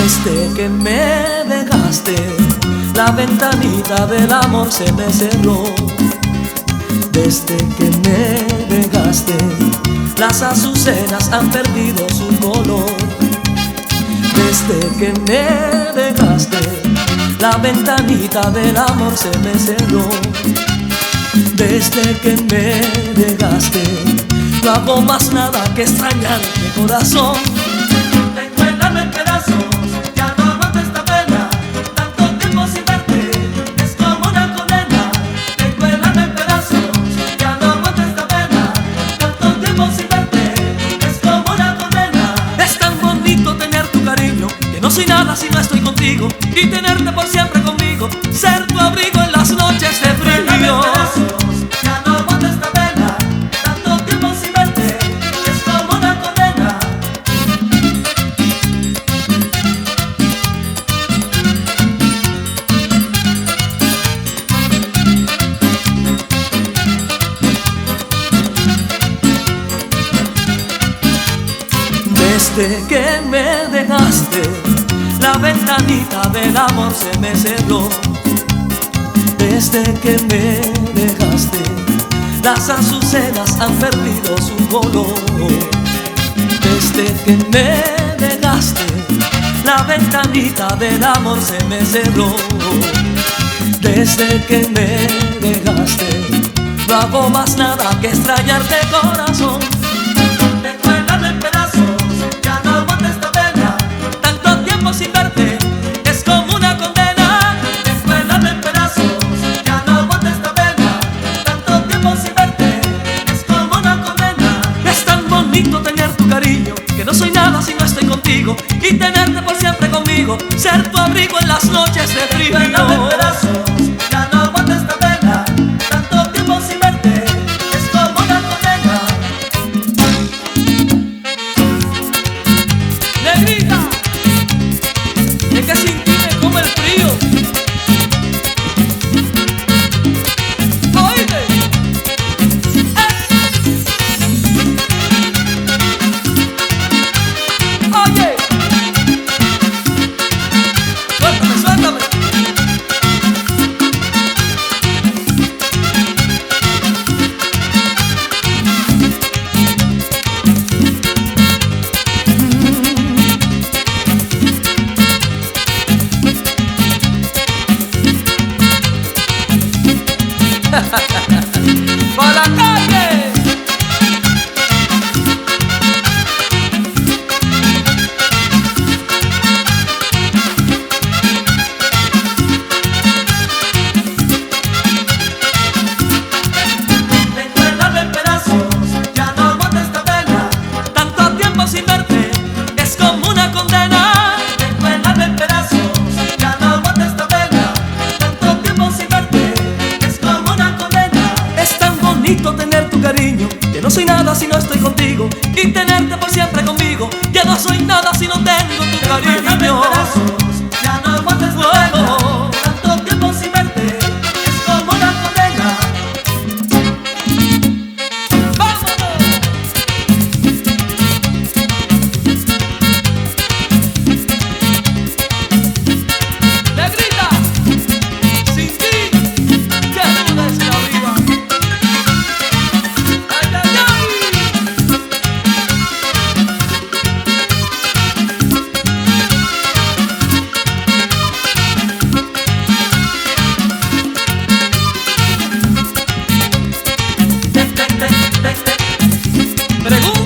Desde que me dejaste, la ventanita del amor se me cerró. Desde que me dejaste, las azucenas han perdido su color. Desde que me dejaste, la ventanita del amor se me cerró. Desde que me dejaste, no hago más nada que extrañarte, corazón. Tengo el alma en pedazos, ya no aguanto esta pena. Tanto tiempo sin verte, es como una condena. Tengo el alma en pedazos, ya no aguanto esta pena. Tanto tiempo sin verte, es como una condena. Es tan bonito tener tu cariño, que no soy nada si no estoy contigo. Y tenerte por siempre conmigo, ser tu abrigo en las noches de frío. Ya no aguanto esta pena, tanto tiempo sin verte, es como una condena. Desde que me dejaste, la ventanita del amor se me cerró. Desde que me dejaste, las azucenas han perdido su color. Desde que me dejaste, la ventanita del amor se me cerró. Desde que me dejaste, no hago más nada que extrañarte, corazón. Tengo el alma en pedazos, ya no aguanto esta pena. Tanto tiempo sin verte, es como una condena. Tengo el alma en pedazos, ya no aguanto esta pena. Tanto tiempo sin verte, es como una condena. Es tan bonito tener tu cariño, que no soy nada si no estoy contigo. Y tenerte por siempre conmigo, ser tu abrigo en las noches de frío. Tengo el alma en pedazos, ya no aguanto esta pena. Tanto tiempo sin verte, es como una condena. Negrita, es que sin ti me come el frío. Oíste, oye, suéltame, suéltame. ¡Pa' la calle! Tengo el alma en pedazos, ya no aguanto esta pena. Tanto tiempo sin verte, es como una condena. Tengo el alma en pedazos, ya no aguanto esta pena. Tanto tiempo sin verte, es como una condena. Es tan bonito tener tu cariño, que no soy nada si no estoy contigo. Y tenerte por siempre conmigo, ya no soy nada si no tengo tu Tengo el alma en cariño. pedazos, ya no aguanto esta pena. Tanto tiempo sin verte, es como una condena. ¡Vámonos! Negrita, sin ti, qué duda es la vida. ¡Ay, ay, ay! Pregunta.